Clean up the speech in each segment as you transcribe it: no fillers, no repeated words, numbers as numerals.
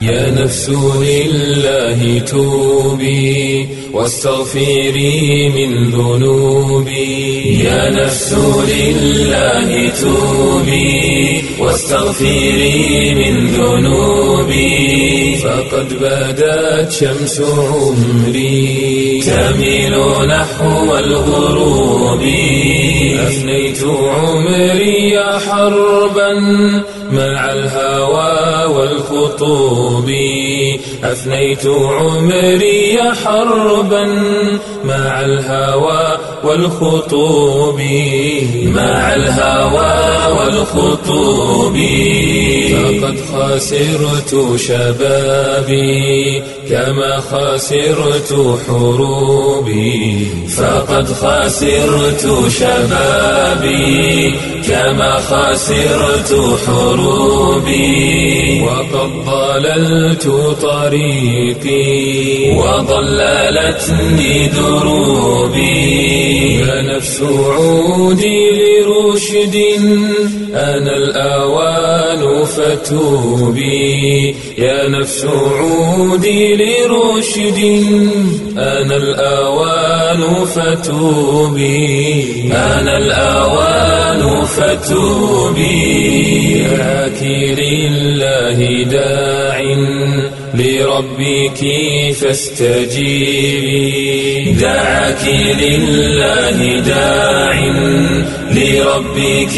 يا نفس لله توبي واستغفري من ذنوبي. يا نفس لله توبي واستغفري من ذنوبي. فقد بدت شمس عمري تميل نحو الغروب. أفنيت عمري حربا مع الهوى والخطوب. أفنيت عمري حربا مع الهوى والخطوب. مع الهوى والخطوب. فقد خسرت شبابي كما خسرت حروبي. فقد خسرت شبابي كما خسرت حروبي. وقد ضللت طريقي وضللتني دروبي. يا نفس عودي لرشد أنا الأوان فتوبي. يا نفس عودي لرشد أنا الأوان فتوبي. أنا الأوان فتوبي. دعاك لله داع لربك فاستجيبي. دعاك لله داع لربك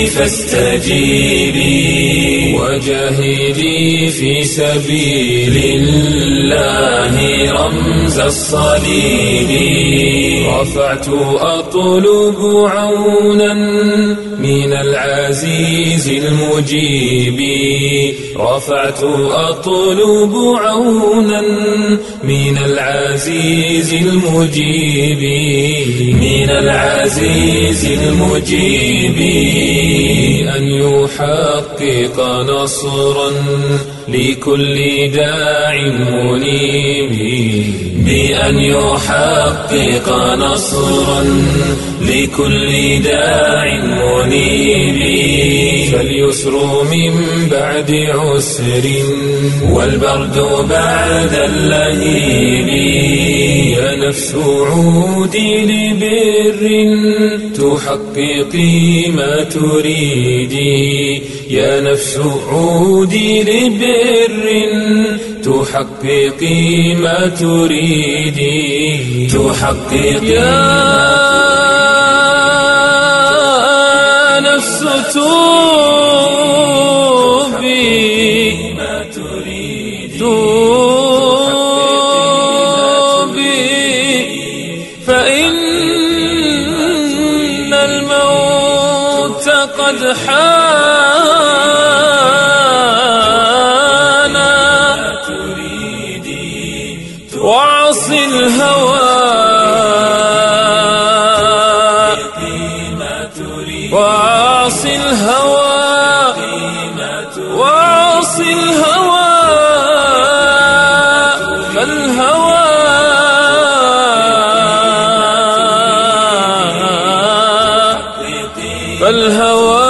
فاستجيبي. وجاهدي في سبيل الله رمز الصليب. رفعت أطلب عونا من العزيز المجيب. رفعت أطلب عونا من العزيز المجيب. من العزيز المجيب. أن يحقق نصرا لكل داع منيب. بأن يحقق نصرا لكل داع منيب. فاليسر من بعد عسر والبرد بعد اللهيب. يا نفس عودي لبر تحققي ما تريدي. يا نفس عودي لبر تحققي ما تريدي. تحققي يا نفس توبي ما تريدي. توبي فإن الموت قد حان. وعص الهوى وعص الهوى وعص الهوى. فالهوى